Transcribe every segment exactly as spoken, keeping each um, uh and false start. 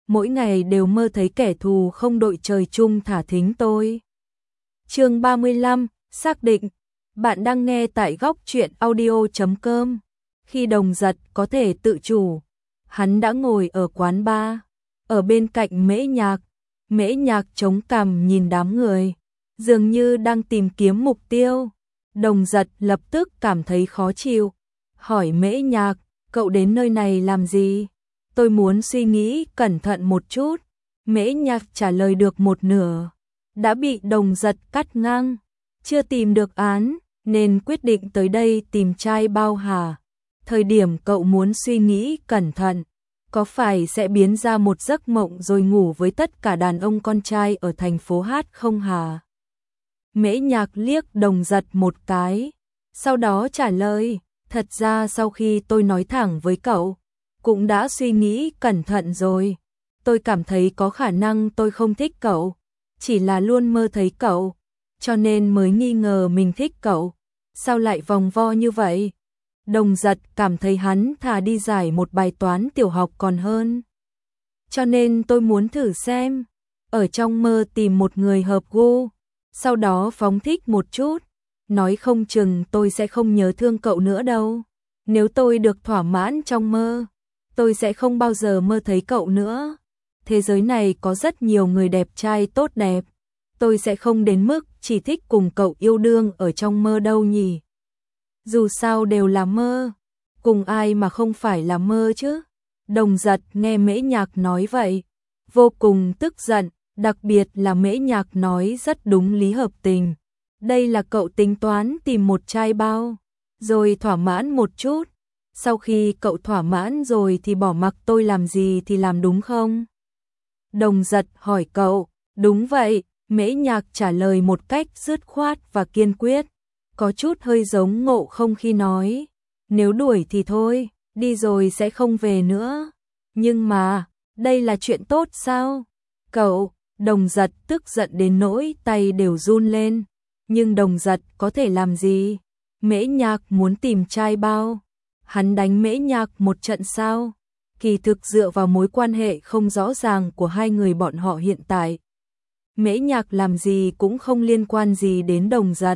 mỗi ngày đều mơ thấy kẻ thù không đội trời chung thả thính tôi. Chương ba mươi lăm, xác định. Bạn đang nghe tại góc truyện audio chấm com. Khi Đồng Giật có thể tự chủ, hắn đã ngồi ở quán bar, ở bên cạnh Mễ Nhạc. Mễ Nhạc chống cằm nhìn đám người, dường như đang tìm kiếm mục tiêu. Đồng Giật lập tức cảm thấy khó chịu, hỏi Mễ Nhạc, cậu đến nơi này làm gì? Tôi muốn suy nghĩ cẩn thận một chút. Mễ Nhạc trả lời được một nửa, đã bị Đồng Giật cắt ngang, chưa tìm được án, nên quyết định tới đây tìm trai bao hà. Thời điểm cậu muốn suy nghĩ cẩn thận, có phải sẽ biến ra một giấc mộng rồi ngủ với tất cả đàn ông con trai ở thành phố Hát không hả? Mễ Nhạc liếc Đồng Giật một cái, sau đó trả lời, thật ra sau khi tôi nói thẳng với cậu, cũng đã suy nghĩ cẩn thận rồi. Tôi cảm thấy có khả năng tôi không thích cậu, chỉ là luôn mơ thấy cậu, cho nên mới nghi ngờ mình thích cậu. Sao lại vòng vo như vậy? Đồng Giật cảm thấy hắn thà đi giải một bài toán tiểu học còn hơn. Cho nên tôi muốn thử xem, ở trong mơ tìm một người hợp gu, sau đó phóng thích một chút, nói không chừng tôi sẽ không nhớ thương cậu nữa đâu. Nếu tôi được thỏa mãn trong mơ, tôi sẽ không bao giờ mơ thấy cậu nữa. Thế giới này có rất nhiều người đẹp trai tốt đẹp, tôi sẽ không đến mức chỉ thích cùng cậu yêu đương ở trong mơ đâu nhỉ. Dù sao đều là mơ, cùng ai mà không phải là mơ chứ. Đồng Giật nghe Mễ Nhạc nói vậy, vô cùng tức giận, đặc biệt là Mễ Nhạc nói rất đúng lý hợp tình. Đây là cậu tính toán tìm một trai bao, rồi thỏa mãn một chút. Sau khi cậu thỏa mãn rồi thì bỏ mặc tôi làm gì thì làm đúng không? Đồng Giật hỏi cậu, đúng vậy, Mễ Nhạc trả lời một cách dứt khoát và kiên quyết, có chút hơi giống Ngộ Không khi nói, nếu đuổi thì thôi, đi rồi sẽ không về nữa. Nhưng mà, đây là chuyện tốt sao? Cậu, Đồng Giật tức giận đến nỗi tay đều run lên, nhưng Đồng Giật có thể làm gì? Mễ Nhạc muốn tìm trai bao, hắn đánh Mễ Nhạc một trận sao? Kỳ thực dựa vào mối quan hệ không rõ ràng của hai người bọn họ hiện tại, Mễ Nhạc làm gì cũng không liên quan gì đến Đồng Giật.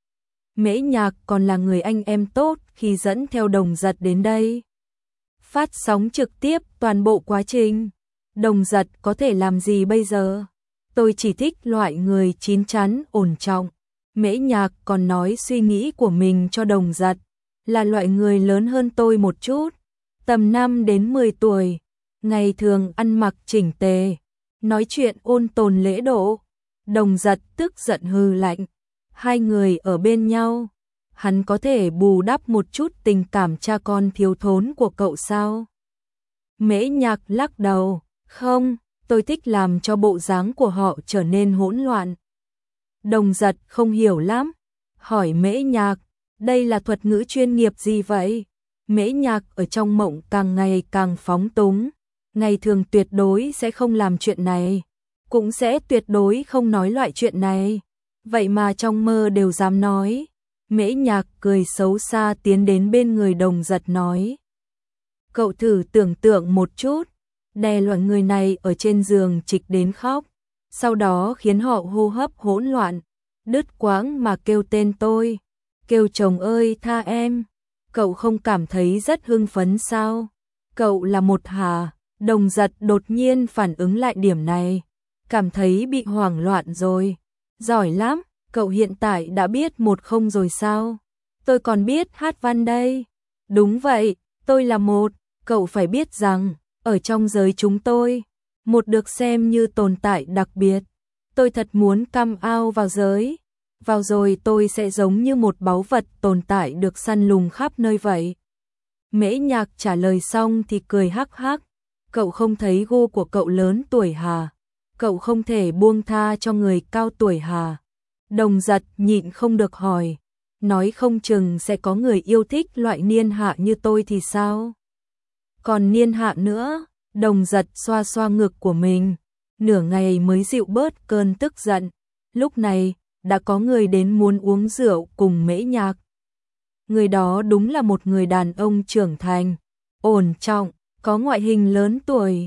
Mễ Nhạc còn là người anh em tốt khi dẫn theo Đồng Giật đến đây, phát sóng trực tiếp toàn bộ quá trình. Đồng Giật có thể làm gì bây giờ? Tôi chỉ thích loại người chín chắn ổn trọng. Mễ Nhạc còn nói suy nghĩ của mình cho Đồng Giật, là loại người lớn hơn tôi một chút, tầm năm đến mười tuổi, ngày thường ăn mặc chỉnh tề, nói chuyện ôn tồn lễ độ. Đồng Giật tức giận hừ lạnh, hai người ở bên nhau, hắn có thể bù đắp một chút tình cảm cha con thiếu thốn của cậu sao? Mễ Nhạc lắc đầu, không, tôi thích làm cho bộ dáng của họ trở nên hỗn loạn. Đồng Giật không hiểu lắm, hỏi Mễ Nhạc, đây là thuật ngữ chuyên nghiệp gì vậy? Mễ Nhạc ở trong mộng càng ngày càng phóng túng, ngày thường tuyệt đối sẽ không làm chuyện này, cũng sẽ tuyệt đối không nói loại chuyện này. Vậy mà trong mơ đều dám nói. Mễ Nhạc cười xấu xa tiến đến bên người Đồng Giật nói, cậu thử tưởng tượng một chút, đè loại người này ở trên giường trịch đến khóc, sau đó khiến họ hô hấp hỗn loạn, đứt quãng mà kêu tên tôi, kêu chồng ơi tha em. Cậu không cảm thấy rất hưng phấn sao? Cậu là một hà. Đồng Giật đột nhiên phản ứng lại điểm này, cảm thấy bị hoảng loạn rồi. Giỏi lắm, cậu hiện tại đã biết một không rồi sao? Tôi còn biết hát văn đây. Đúng vậy, tôi là một. Cậu phải biết rằng, ở trong giới chúng tôi, một được xem như tồn tại đặc biệt. Tôi thật muốn come out vào giới. Vào rồi tôi sẽ giống như một báu vật tồn tại được săn lùng khắp nơi vậy. Mễ Nhạc trả lời xong thì cười hắc hắc. Cậu không thấy gu của cậu lớn tuổi hà? Cậu không thể buông tha cho người cao tuổi hà? Đồng Giật nhịn không được hỏi, nói không chừng sẽ có người yêu thích loại niên hạ như tôi thì sao? Còn niên hạ nữa? Đồng Giật xoa xoa ngực của mình, nửa ngày mới dịu bớt cơn tức giận. Lúc này, đã có người đến muốn uống rượu cùng Mễ Nhạc. Người đó đúng là một người đàn ông trưởng thành, ổn trọng, có ngoại hình lớn tuổi.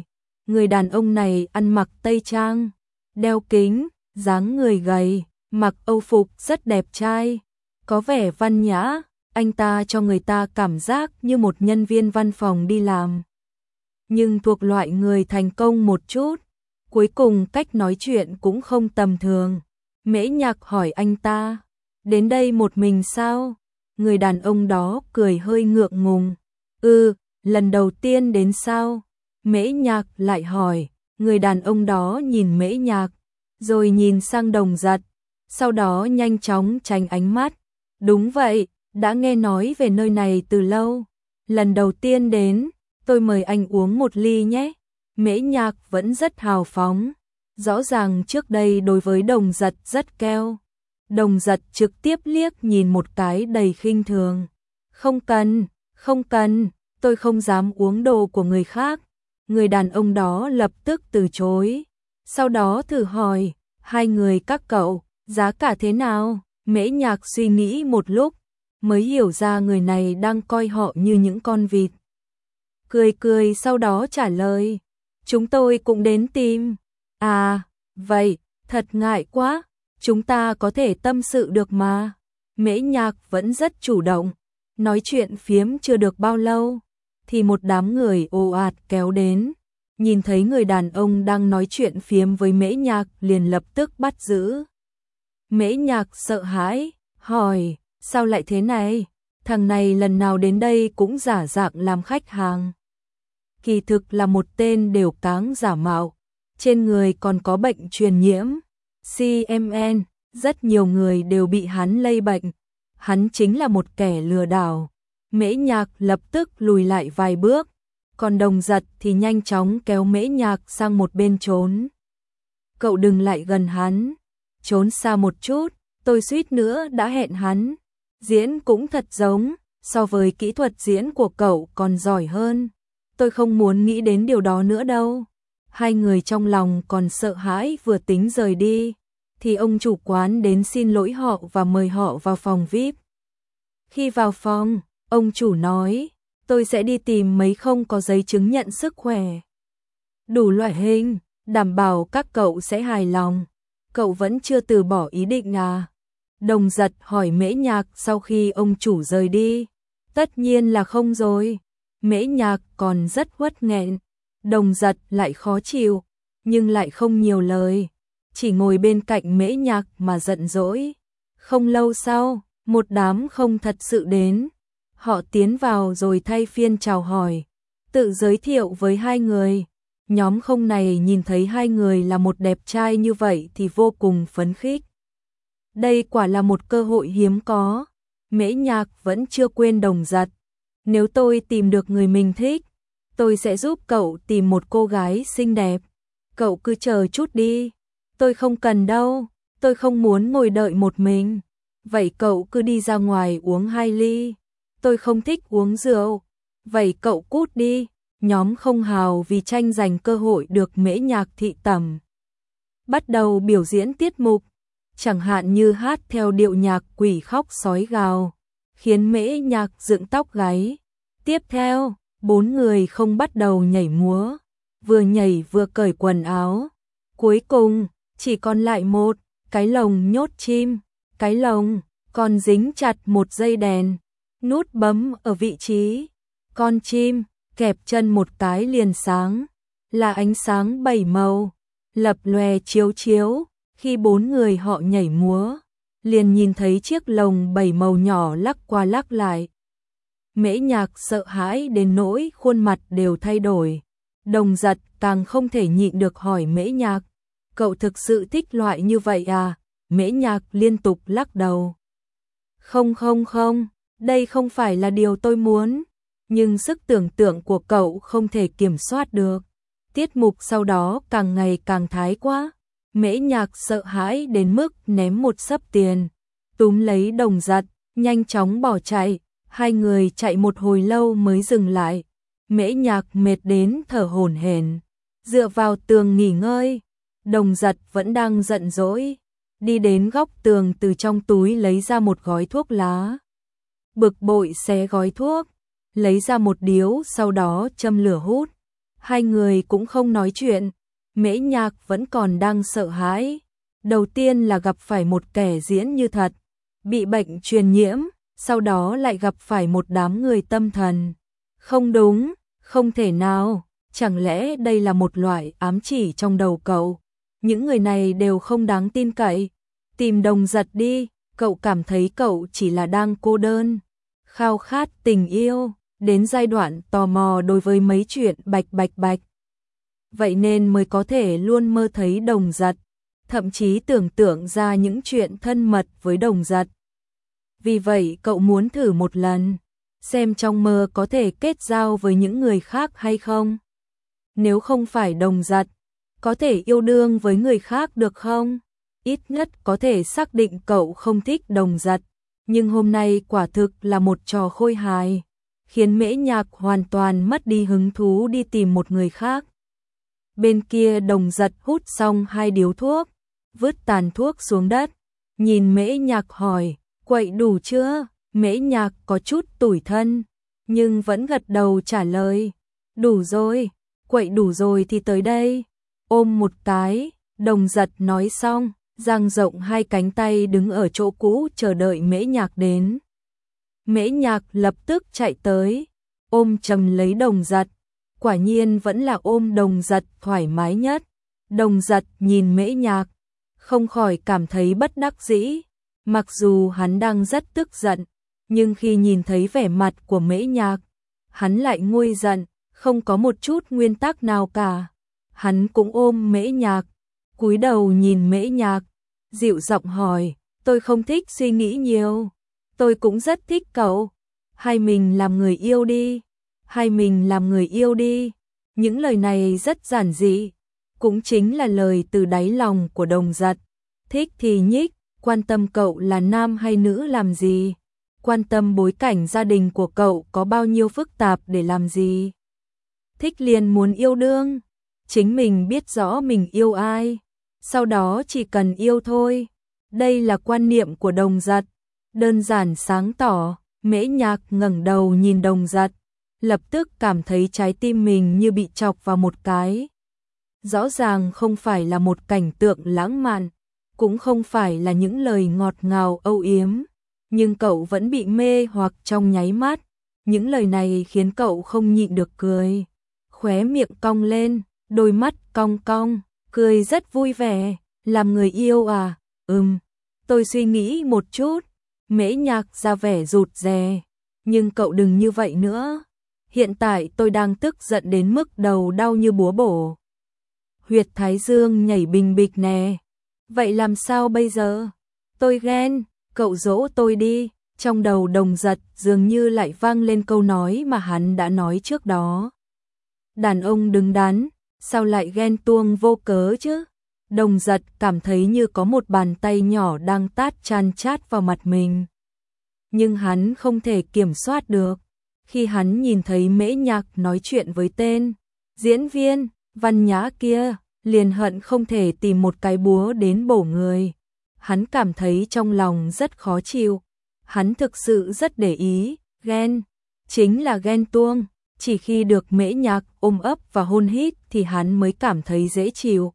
Người đàn ông này ăn mặc tây trang, đeo kính, dáng người gầy, mặc âu phục rất đẹp trai, có vẻ văn nhã, anh ta cho người ta cảm giác như một nhân viên văn phòng đi làm. Nhưng thuộc loại người thành công một chút, cuối cùng cách nói chuyện cũng không tầm thường. Mễ Nhạc hỏi anh ta, đến đây một mình sao? Người đàn ông đó cười hơi ngượng ngùng. Ừ, lần đầu tiên đến sao? Mễ Nhạc lại hỏi. Người đàn ông đó nhìn Mễ Nhạc, rồi nhìn sang Đồng Giật, sau đó nhanh chóng tránh ánh mắt. Đúng vậy, đã nghe nói về nơi này từ lâu. Lần đầu tiên đến, tôi mời anh uống một ly nhé. Mễ Nhạc vẫn rất hào phóng. Rõ ràng trước đây đối với Đồng Giật rất keo. Đồng Giật trực tiếp liếc nhìn một cái đầy khinh thường. Không cần, không cần, tôi không dám uống đồ của người khác. Người đàn ông đó lập tức từ chối. Sau đó thử hỏi, hai người các cậu, giá cả thế nào? Mễ Nhạc suy nghĩ một lúc, mới hiểu ra người này đang coi họ như những con vịt. Cười cười sau đó trả lời, chúng tôi cũng đến tìm. À, vậy, thật ngại quá, chúng ta có thể tâm sự được mà. Mễ Nhạc vẫn rất chủ động, nói chuyện phiếm chưa được bao lâu, thì một đám người ồ ạt kéo đến. Nhìn thấy người đàn ông đang nói chuyện phiếm với Mễ Nhạc liền lập tức bắt giữ. Mễ Nhạc sợ hãi, hỏi, sao lại thế này? Thằng này lần nào đến đây cũng giả dạng làm khách hàng. Kỳ thực là một tên đều cáng giả mạo, trên người còn có bệnh truyền nhiễm, xê em en, rất nhiều người đều bị hắn lây bệnh. Hắn chính là một kẻ lừa đảo. Mễ Nhạc lập tức lùi lại vài bước, còn Đồng Giật thì nhanh chóng kéo Mễ Nhạc sang một bên trốn. Cậu đừng lại gần hắn, trốn xa một chút, tôi suýt nữa đã hẹn hắn. Diễn cũng thật giống, so với kỹ thuật diễn của cậu còn giỏi hơn. Tôi không muốn nghĩ đến điều đó nữa đâu. Hai người trong lòng còn sợ hãi vừa tính rời đi, thì ông chủ quán đến xin lỗi họ và mời họ vào phòng vi ai pi. Khi vào phòng, ông chủ nói, tôi sẽ đi tìm mấy không có giấy chứng nhận sức khỏe. Đủ loại hình, đảm bảo các cậu sẽ hài lòng. Cậu vẫn chưa từ bỏ ý định à? Đồng Giật hỏi Mễ Nhạc sau khi ông chủ rời đi. Tất nhiên là không rồi. Mễ Nhạc còn rất uất nghẹn. Đồng Giật lại khó chịu, nhưng lại không nhiều lời, chỉ ngồi bên cạnh Mễ Nhạc mà giận dỗi. Không lâu sau, một đám không thật sự đến. Họ tiến vào rồi thay phiên chào hỏi, tự giới thiệu với hai người. Nhóm không này nhìn thấy hai người là một đẹp trai như vậy thì vô cùng phấn khích. Đây quả là một cơ hội hiếm có. Mễ Nhạc vẫn chưa quên Đồng Giật. Nếu tôi tìm được người mình thích, tôi sẽ giúp cậu tìm một cô gái xinh đẹp. Cậu cứ chờ chút đi. Tôi không cần đâu, tôi không muốn ngồi đợi một mình. Vậy cậu cứ đi ra ngoài uống hai ly. Tôi không thích uống rượu. Vậy cậu cút đi. Nhóm không hào vì tranh giành cơ hội được Mễ Nhạc thị tẩm. Bắt đầu biểu diễn tiết mục, chẳng hạn như hát theo điệu nhạc quỷ khóc sói gào, khiến Mễ Nhạc dựng tóc gáy. Tiếp theo, bốn người không bắt đầu nhảy múa, vừa nhảy vừa cởi quần áo. Cuối cùng, chỉ còn lại một cái lồng nhốt chim, cái lồng còn dính chặt một dây đèn, nút bấm ở vị trí. Con chim kẹp chân một cái liền sáng, là ánh sáng bảy màu, lập lòe chiếu chiếu. Khi bốn người họ nhảy múa, liền nhìn thấy chiếc lồng bảy màu nhỏ lắc qua lắc lại. Mễ Nhạc sợ hãi đến nỗi khuôn mặt đều thay đổi. Đồng Giật càng không thể nhịn được hỏi Mễ Nhạc, cậu thực sự thích loại như vậy à? Mễ Nhạc liên tục lắc đầu. Không không không, đây không phải là điều tôi muốn, nhưng sức tưởng tượng của cậu không thể kiểm soát được. Tiết mục sau đó càng ngày càng thái quá. Mễ Nhạc sợ hãi đến mức ném một xấp tiền, túm lấy Đồng Giật, nhanh chóng bỏ chạy. Hai người chạy một hồi lâu mới dừng lại. Mễ Nhạc mệt đến thở hổn hển, dựa vào tường nghỉ ngơi. Đồng Giật vẫn đang giận dỗi, đi đến góc tường từ trong túi lấy ra một gói thuốc lá. Bực bội xé gói thuốc, lấy ra một điếu sau đó châm lửa hút. Hai người cũng không nói chuyện, Mễ Nhạc vẫn còn đang sợ hãi. Đầu tiên là gặp phải một kẻ diễn như thật, bị bệnh truyền nhiễm, sau đó lại gặp phải một đám người tâm thần. Không đúng, không thể nào, chẳng lẽ đây là một loại ám chỉ trong đầu cậu? Những người này đều không đáng tin cậy. Tìm Đồng Giật đi, cậu cảm thấy cậu chỉ là đang cô đơn, khao khát tình yêu, đến giai đoạn tò mò đối với mấy chuyện bạch bạch bạch. Vậy nên mới có thể luôn mơ thấy Đồng Giật, thậm chí tưởng tượng ra những chuyện thân mật với Đồng Giật. Vì vậy cậu muốn thử một lần, xem trong mơ có thể kết giao với những người khác hay không. Nếu không phải Đồng Giật, có thể yêu đương với người khác được không? Ít nhất có thể xác định cậu không thích Đồng Giật. Nhưng hôm nay quả thực là một trò khôi hài, khiến Mễ Nhạc hoàn toàn mất đi hứng thú đi tìm một người khác. Bên kia Đồng Giật hút xong hai điếu thuốc, vứt tàn thuốc xuống đất, nhìn Mễ Nhạc hỏi, quậy đủ chưa? Mễ Nhạc có chút tủi thân, nhưng vẫn gật đầu trả lời, đủ rồi, quậy đủ rồi thì tới đây, ôm một cái. Đồng Giật nói xong, dang rộng hai cánh tay đứng ở chỗ cũ chờ đợi Mễ Nhạc đến. Mễ Nhạc lập tức chạy tới, ôm chầm lấy Đồng Giật, quả nhiên vẫn là ôm Đồng Giật thoải mái nhất. Đồng Giật nhìn Mễ Nhạc, không khỏi cảm thấy bất đắc dĩ, mặc dù hắn đang rất tức giận, nhưng khi nhìn thấy vẻ mặt của Mễ Nhạc, hắn lại nguôi giận, không có một chút nguyên tắc nào cả. Hắn cũng ôm Mễ Nhạc, cúi đầu nhìn Mễ Nhạc, dịu giọng hỏi, tôi không thích suy nghĩ nhiều, tôi cũng rất thích cậu, hai mình làm người yêu đi, hai mình làm người yêu đi. Những lời này rất giản dị, cũng chính là lời từ đáy lòng của Đồng Giật. Thích thì nhích, quan tâm cậu là nam hay nữ làm gì, quan tâm bối cảnh gia đình của cậu có bao nhiêu phức tạp để làm gì. Thích liền muốn yêu đương, chính mình biết rõ mình yêu ai, sau đó chỉ cần yêu thôi. Đây là quan niệm của Đồng Giật, đơn giản sáng tỏ. Mễ Nhạc ngẩng đầu nhìn Đồng Giật, lập tức cảm thấy trái tim mình như bị chọc vào một cái. Rõ ràng không phải là một cảnh tượng lãng mạn, cũng không phải là những lời ngọt ngào âu yếm, nhưng cậu vẫn bị mê hoặc trong nháy mắt. Những lời này khiến cậu không nhịn được cười, khóe miệng cong lên, đôi mắt cong cong, cười rất vui vẻ. Làm người yêu à? Ừm, tôi suy nghĩ một chút. Mễ Nhạc ra vẻ rụt rè, nhưng cậu đừng như vậy nữa. Hiện tại tôi đang tức giận đến mức đầu đau như búa bổ, huyệt thái dương nhảy bình bịch nè. Vậy làm sao bây giờ? Tôi ghen, cậu dỗ tôi đi. Trong đầu Đồng Giật dường như lại vang lên câu nói mà hắn đã nói trước đó. Đàn ông đứng đắn, sao lại ghen tuông vô cớ chứ? Đồng Giật cảm thấy như có một bàn tay nhỏ đang tát chan chát vào mặt mình. Nhưng hắn không thể kiểm soát được. Khi hắn nhìn thấy Mễ Nhạc nói chuyện với tên diễn viên Văn Nhã kia, liền hận không thể tìm một cái búa đến bổ người. Hắn cảm thấy trong lòng rất khó chịu. Hắn thực sự rất để ý, ghen, chính là ghen tuông. Chỉ khi được Mễ Nhạc ôm ấp và hôn hít thì hắn mới cảm thấy dễ chịu.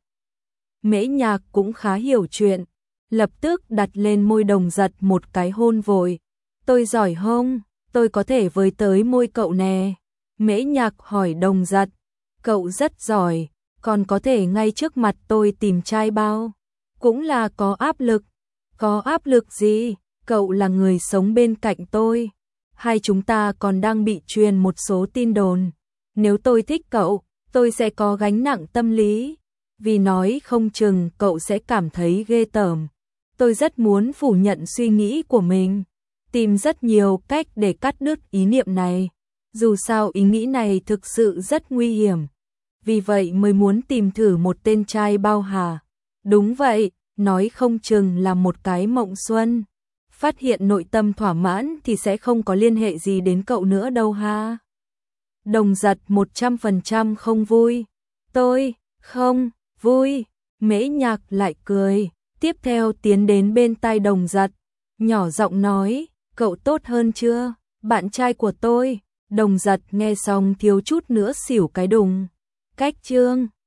Mễ Nhạc cũng khá hiểu chuyện, lập tức đặt lên môi Đồng Giật một cái hôn vội. Tôi giỏi không? Tôi có thể với tới môi cậu nè. Mễ Nhạc hỏi Đồng Giật. Cậu rất giỏi, còn có thể ngay trước mặt tôi tìm trai bao. Cũng là có áp lực. Có áp lực gì? Cậu là người sống bên cạnh tôi. Hai chúng ta còn đang bị truyền một số tin đồn. Nếu tôi thích cậu, tôi sẽ có gánh nặng tâm lý. Vì nói không chừng cậu sẽ cảm thấy ghê tởm. Tôi rất muốn phủ nhận suy nghĩ của mình, tìm rất nhiều cách để cắt đứt ý niệm này. Dù sao ý nghĩ này thực sự rất nguy hiểm. Vì vậy mới muốn tìm thử một tên trai bao hà. Đúng vậy, nói không chừng là một cái mộng xuân. Phát hiện nội tâm thỏa mãn thì sẽ không có liên hệ gì đến cậu nữa đâu ha. Đồng Giật một trăm phần trăm không vui. Tôi, không, vui. Mễ Nhạc lại cười, tiếp theo tiến đến bên tai Đồng Giật, nhỏ giọng nói, cậu tốt hơn chưa, bạn trai của tôi. Đồng Giật nghe xong thiếu chút nữa xỉu cái đùng. Cách chương